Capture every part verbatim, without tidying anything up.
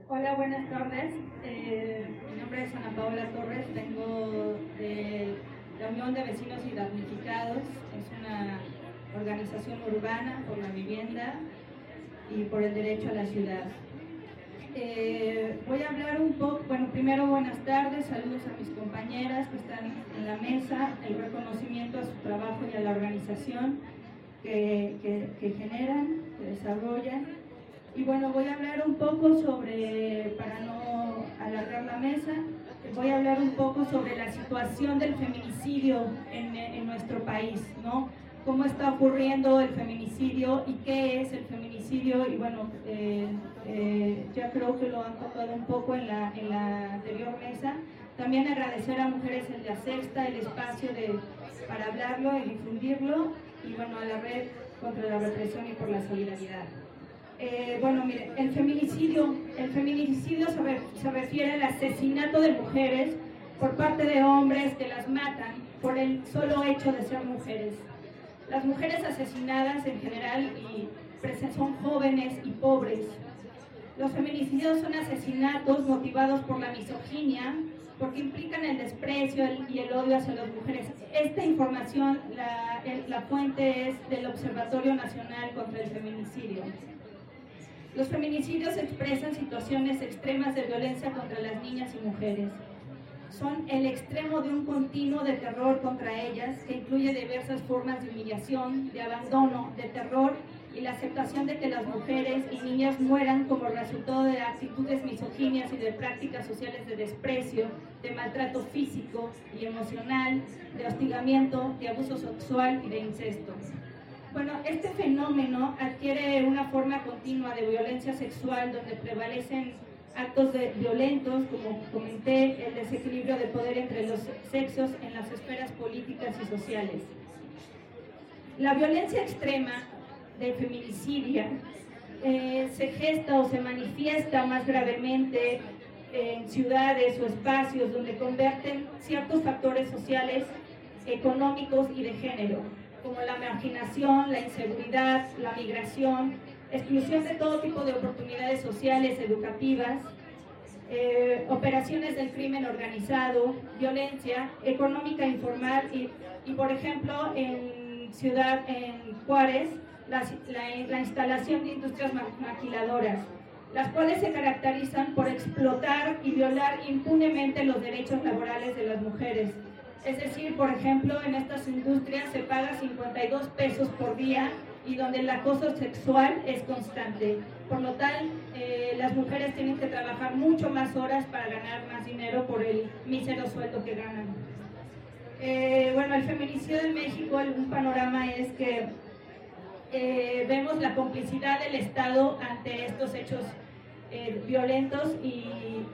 Hola, buenas tardes. Eh, mi nombre es Ana Paola Torres, vengo de la Unión de Vecinos y Damnificados. Es una organización urbana por la vivienda y por el derecho a la ciudad. Eh, voy a hablar un poco, bueno, primero buenas tardes, saludos a mis compañeras que están en la mesa, el reconocimiento a su trabajo y a la organización que, que, que generan, que desarrollan. Y bueno, voy a hablar un poco sobre, para no alargar la mesa, voy a hablar un poco sobre la situación del feminicidio en, en nuestro país, ¿no? Cómo está ocurriendo el feminicidio y qué es el feminicidio. Y bueno, eh, eh, ya creo que lo han tocado un poco en la, en la anterior mesa. También agradecer a Mujeres en la Sexta el espacio de, para hablarlo y difundirlo, y bueno, a la Red contra la Represión y por la Solidaridad. Eh, bueno, mire, el feminicidio, el feminicidio se, re, se refiere al asesinato de mujeres por parte de hombres que las matan por el solo hecho de ser mujeres. Las mujeres asesinadas en general y son jóvenes y pobres. Los feminicidios son asesinatos motivados por la misoginia, porque implican el desprecio y el odio hacia las mujeres. Esta información, la, el, la fuente es del Observatorio Nacional contra el Feminicidio. Los feminicidios expresan situaciones extremas de violencia contra las niñas y mujeres. Son el extremo de un continuo de terror contra ellas, que incluye diversas formas de humillación, de abandono, de terror y la aceptación de que las mujeres y niñas mueran como resultado de actitudes misoginias y de prácticas sociales de desprecio, de maltrato físico y emocional, de hostigamiento, de abuso sexual y de incesto. Bueno, este fenómeno adquiere una forma continua de violencia sexual donde prevalecen actos de, violentos, como comenté, el desequilibrio de poder entre los sexos en las esferas políticas y sociales. La violencia extrema del feminicidio eh, se gesta o se manifiesta más gravemente en ciudades o espacios donde converten ciertos factores sociales, económicos y de género, como la marginación, la inseguridad, la migración, exclusión de todo tipo de oportunidades sociales, educativas, eh, operaciones del crimen organizado, violencia económica informal y, y por ejemplo, en Ciudad, en Juárez, la, la, la instalación de industrias maquiladoras, las cuales se caracterizan por explotar y violar impunemente los derechos laborales de las mujeres. Es decir, por ejemplo, en estas industrias se paga cincuenta y dos pesos por día y donde el acoso sexual es constante. Por lo tal, eh, las mujeres tienen que trabajar mucho más horas para ganar más dinero por el mísero sueldo que ganan. Eh, bueno, el feminicidio en México, un panorama es que eh, vemos la complicidad del Estado ante estos hechos eh, violentos y,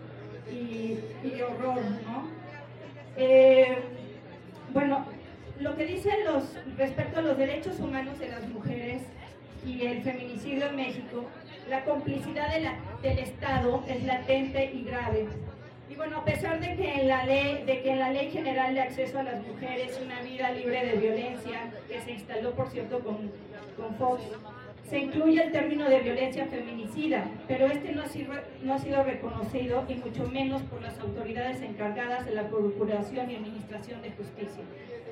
y, y horror, ¿no? Eh, bueno, lo que dicen los respecto a los derechos humanos de las mujeres y el feminicidio en México, la complicidad de la, del Estado es latente y grave. Y bueno, a pesar de que en la ley, de que en la Ley General de Acceso a las Mujeres una vida libre de violencia, que se instaló por cierto con, con Fox, se incluye el término de violencia feminicida, pero este no ha, sido, no ha sido reconocido y mucho menos por las autoridades encargadas de la Procuración y Administración de Justicia.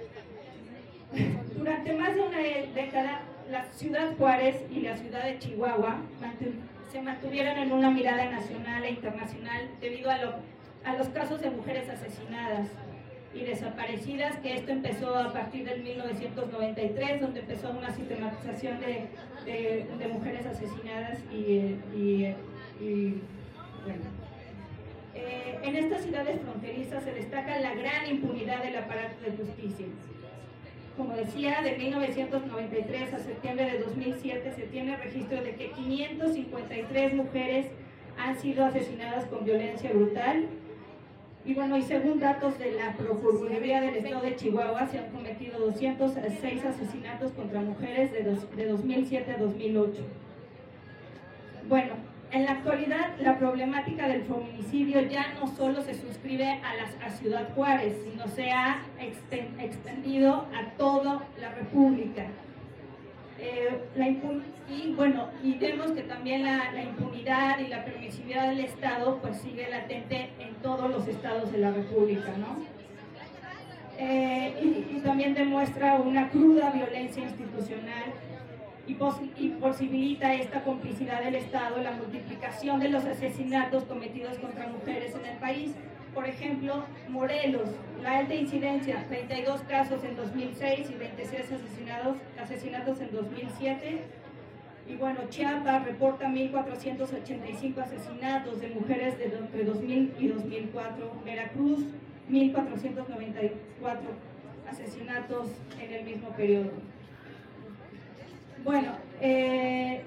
Durante más de una década, la ciudad Juárez y la ciudad de Chihuahua se mantuvieron en una mirada nacional e internacional debido a, lo, a los casos de mujeres asesinadas y desaparecidas, que esto empezó a partir del mil novecientos noventa y tres, donde empezó una sistematización de, de, de mujeres asesinadas y, y, y bueno. Eh, en estas ciudades fronterizas se destaca la gran impunidad del aparato de justicia. Como decía, de mil novecientos noventa y tres a septiembre de dos mil siete se tiene registro de que quinientas cincuenta y tres mujeres han sido asesinadas con violencia brutal. Y bueno, y según datos de la Procuraduría del Estado de Chihuahua, se han cometido doscientos seis asesinatos contra mujeres de, dos, de dos mil siete a dos mil ocho. Bueno, en la actualidad, la problemática del feminicidio ya no solo se suscribe a, las, a Ciudad Juárez, sino se ha extendido a toda la República. Eh, la y bueno, y vemos que también la, la impunidad y la permisividad del Estado pues sigue latente en todos los estados de la República, ¿no? Eh, y, y también demuestra una cruda violencia institucional y, pos, y posibilita esta complicidad del Estado, la multiplicación de los asesinatos cometidos contra mujeres en el país. Por ejemplo, Morelos, la alta incidencia, treinta y dos casos en dos mil seis y veintiséis asesinados, asesinatos en dos mil siete. Y bueno, Chiapas reporta mil cuatrocientos ochenta y cinco asesinatos de mujeres de entre dos mil y dos mil cuatro. Veracruz, mil cuatrocientos noventa y cuatro asesinatos en el mismo periodo. Bueno, eh,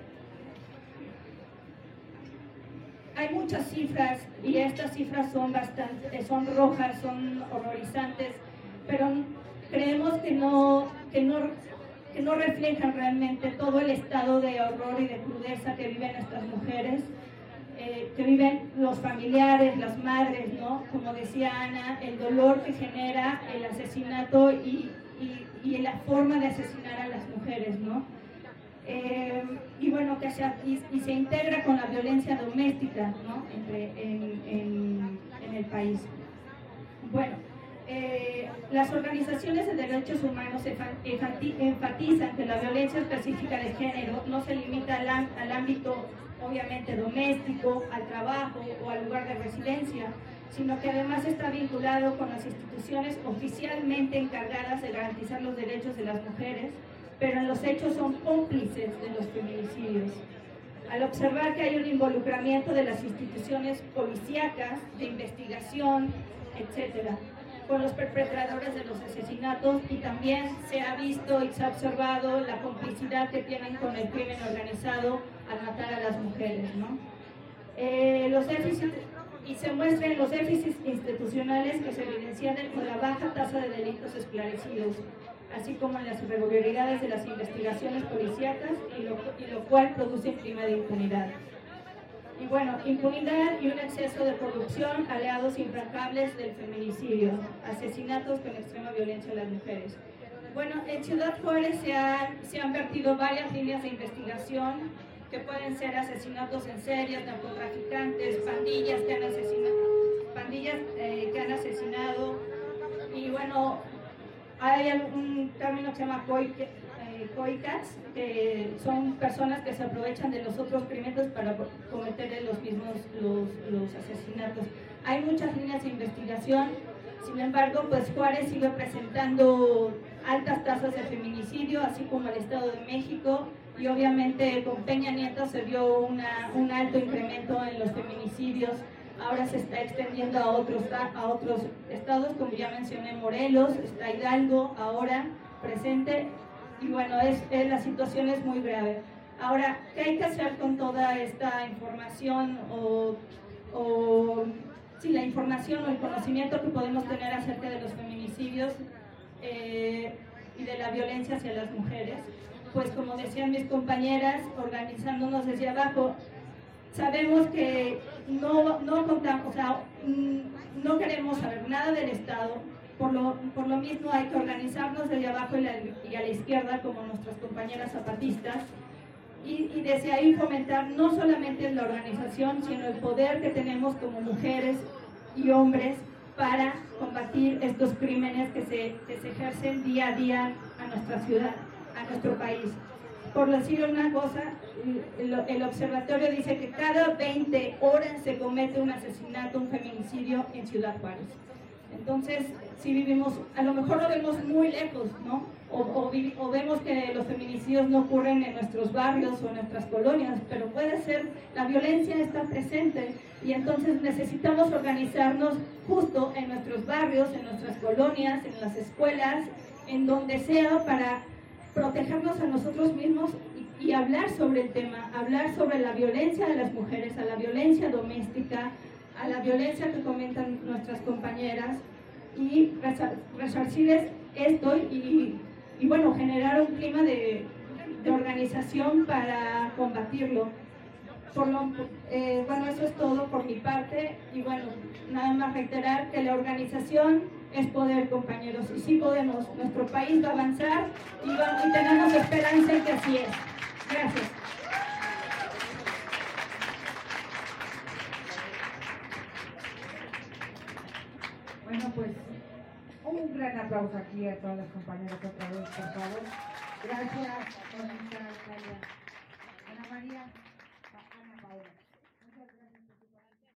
hay muchas cifras y estas cifras son bastante, son rojas, son horrorizantes, pero creemos que no, que no, que no reflejan realmente todo el estado de horror y de crudeza que viven estas mujeres, eh, que viven los familiares, las madres, ¿no? Como decía Ana, el dolor que genera el asesinato y, y, y la forma de asesinar a las mujeres, ¿no? Eh, y bueno, que se, y, y se integra con la violencia doméstica, ¿no? Entre, en, en, en el país. Bueno, eh, las organizaciones de derechos humanos enfatizan que la violencia específica de género no se limita al, al ámbito, obviamente, doméstico, al trabajo o al lugar de residencia, sino que además está vinculado con las instituciones oficialmente encargadas de garantizar los derechos de las mujeres, pero en los hechos son cómplices de los feminicidios. Al observar que hay un involucramiento de las instituciones policíacas, de investigación, etcétera, con los perpetradores de los asesinatos, y también se ha visto y se ha observado la complicidad que tienen con el crimen organizado al matar a las mujeres, ¿no? Eh, los déficits, y se muestran los déficits institucionales que se evidencian con la baja tasa de delitos esclarecidos, así como en las irregularidades de las investigaciones policíacas, y lo, y lo cual produce un clima de impunidad. Y bueno, impunidad y un exceso de corrupción, aliados implacables del feminicidio, asesinatos con extrema violencia a las mujeres. Bueno, en Ciudad Juárez se han, se han vertido varias líneas de investigación que pueden ser asesinatos en serie, narcotraficantes, pandillas que han asesinado, pandillas eh, que han asesinado, y bueno, hay un término que se llama coicas, eh, que son personas que se aprovechan de los otros crímenes para cometer los mismos los, los asesinatos. Hay muchas líneas de investigación, sin embargo, pues Juárez sigue presentando altas tasas de feminicidio, así como el Estado de México, y obviamente con Peña Nieto se vio una, un alto incremento en los feminicidios. Ahora se está extendiendo a otros, a otros estados, como ya mencioné, Morelos, está Hidalgo ahora presente, y bueno, es, es, la situación es muy grave. Ahora, ¿qué hay que hacer con toda esta información o, o sí, la información o el conocimiento que podemos tener acerca de los feminicidios eh, y de la violencia hacia las mujeres? Pues como decían mis compañeras, organizándonos desde abajo, sabemos que no, no contamos, o sea, no queremos saber nada del Estado, por lo, por lo mismo hay que organizarnos desde abajo y, la, y a la izquierda, como nuestras compañeras zapatistas, y, y desde ahí fomentar no solamente la organización, sino el poder que tenemos como mujeres y hombres para combatir estos crímenes que se, que se ejercen día a día a nuestra ciudad, a nuestro país. Por decir una cosa, el, el observatorio dice que cada veinte horas se comete un asesinato, un feminicidio en Ciudad Juárez. Entonces, si vivimos, a lo mejor lo vemos muy lejos, ¿no? O, o, o vemos que los feminicidios no ocurren en nuestros barrios o en nuestras colonias, pero puede ser, la violencia está presente, y entonces necesitamos organizarnos justo en nuestros barrios, en nuestras colonias, en las escuelas, en donde sea, para protegernos a nosotros mismos y, y hablar sobre el tema, hablar sobre la violencia de las mujeres, a la violencia doméstica, a la violencia que comentan nuestras compañeras, y resarcir esto y, y bueno, generar un clima de, de organización para combatirlo. Por lo, eh, bueno, eso es todo por mi parte, y bueno, nada más reiterar que la organización es poder, compañeros, y sí podemos. Nuestro país va a avanzar y, va, y tenemos esperanza en que así es. Gracias. Bueno, pues un gran aplauso aquí a todas las compañeras otra vez, por favor. Gracias, Mónica, Natalia.